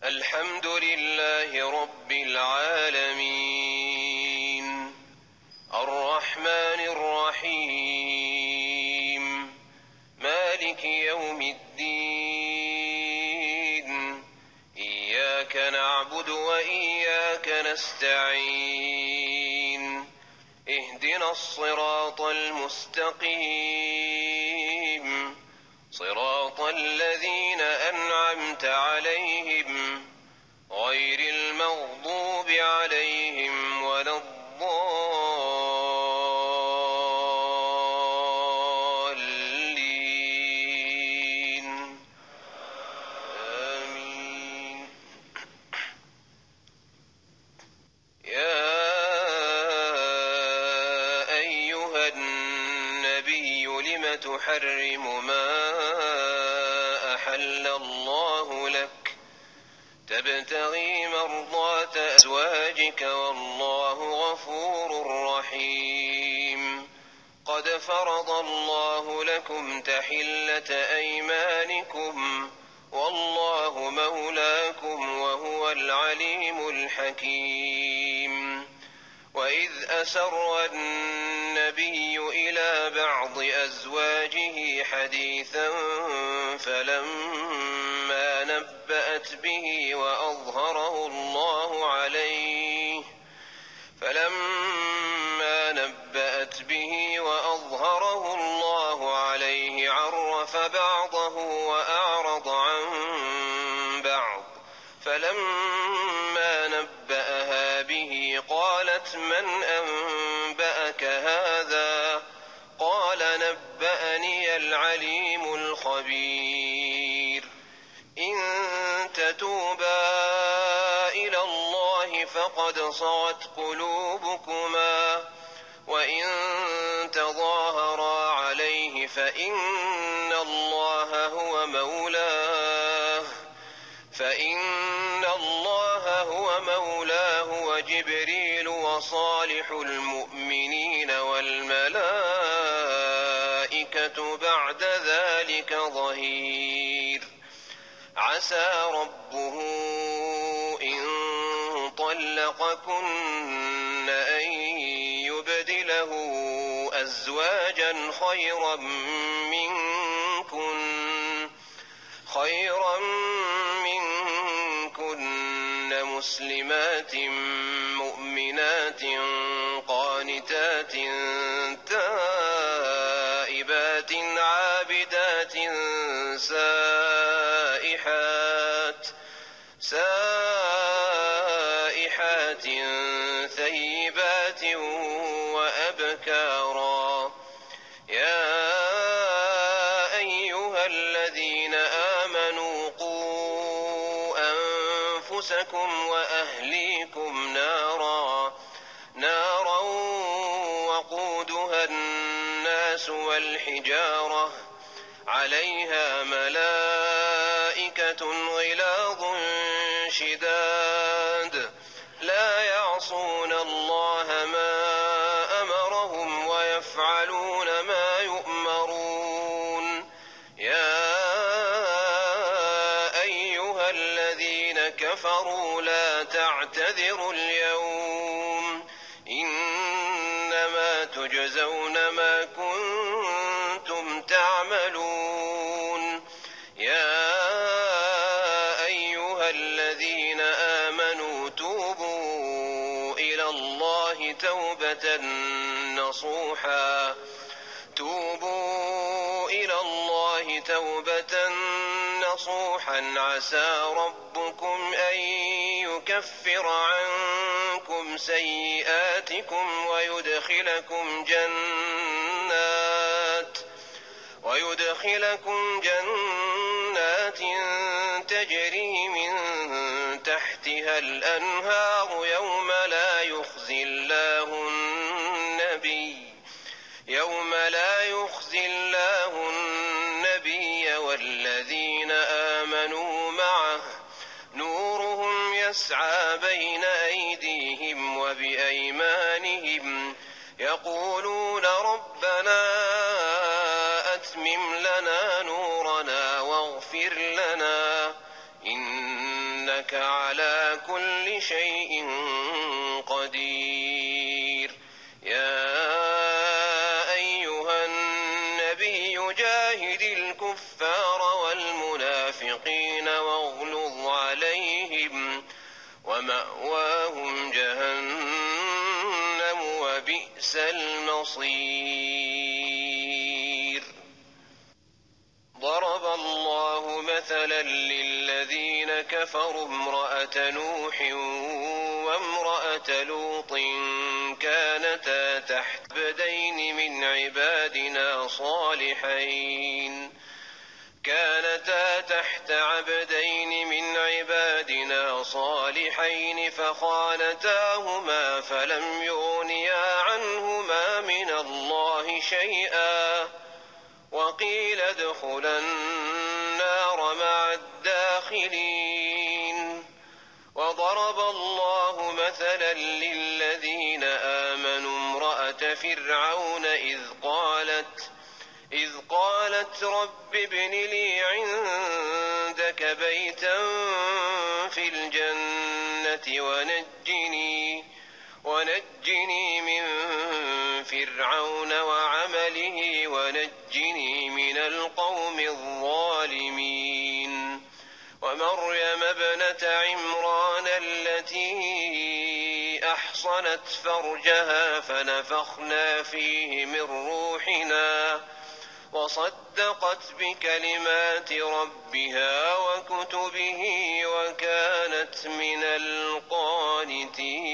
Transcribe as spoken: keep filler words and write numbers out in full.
الحمد لله رب العالمين الرحمن الرحيم مالك يوم الدين إياك نعبد وإياك نستعين اهدنا الصراط المستقيم صراط الذين أنعمت عليهم غير المغضوب عليهم ولا الضالين آمين. يا أيها النبي لم تحرم ما أحل الله لك تبتغي مرضات أزواجك والله غفور رحيم قد فرض الله لكم تحلة أيمانكم والله مولاكم وهو العليم الحكيم. وإذ أسر النبي إلى بعض أزواجه حديثا فلما نبأت به وأظهره الله عليه فلما نبأت به وأظهره الله عليه عرف بعضه وأعرض عن بعض فلما نبأها به قالت من أنبأك هذا قال نبأني العليم الخبير. إن تتوبا إلى الله فقد صغت قلوبكما وإن تظاهرا عليه فإن الله هو مولاه فإن الله هو مولاه وجبريل وصالح المؤمنين والملائكة بعد ذلك ظهير. عسى ربه إن طلقكن أن يبدله أزواجا خيرا منكن خيرا منكن مسلمات مؤمنات قانتات تائبات عابدات سائحات سائحات ثيبات وأبكارا. يا أيها الذين آمنوا قوا أنفسكم وأهليكم نارا نارا وقودها الناس والحجارة عليها ملائكة غلاظ شداد لا يعصون الله ما أمرهم ويفعلون ما يؤمرون. يا أيها الذين كفروا لا تعتذروا اليوم إنما تجزون ما كنتم تعملون. يا أيها الذين آمنوا توبوا إلى الله توبة نصوحا توبوا إلى الله توبة نصوحا عسى ربكم أن يكفر عنكم سيئاتكم ويدخلكم جنات ويدخلكم جنات تجري من تحتها الأنهار يوم لا يخزي الله النبي يوم لا يخزي الله النبي والذين آمنوا معه نورهم يسعى بين أيديهم وبأيمانهم يقولون ربنا أتمم لنا نورنا واغفر لنا إن إنك على كل شيء قدير. يا أيها النبي جاهد الكفار والمنافقين واغلظ عليهم ومأواهم جهنم وبئس المصير. ضرب الله مثلا للذين كفروا امرأة نوح وامرأة لوط كانتا تحت عبدين من عبادنا صالحين كانتا تحت عبدين من عبادنا صالحين فخانتاهما فلم يغنيا عنهما من الله شيئا وقيل ادخلا النار مع الداخلين. وضرب الله مثلا للذين آمنوا امرأة فرعون إذ قالت إذ قالت رب ابن لي عندك بيتا في الجنة ونجني ونجني من فرعون وعمله ونجني من القوم الظالمين. ومريم ابنة عمران التي أحصنت فرجها فنفخنا فيه من روحنا وصدقت بكلمات ربها وكتبه وكانت من القانتين.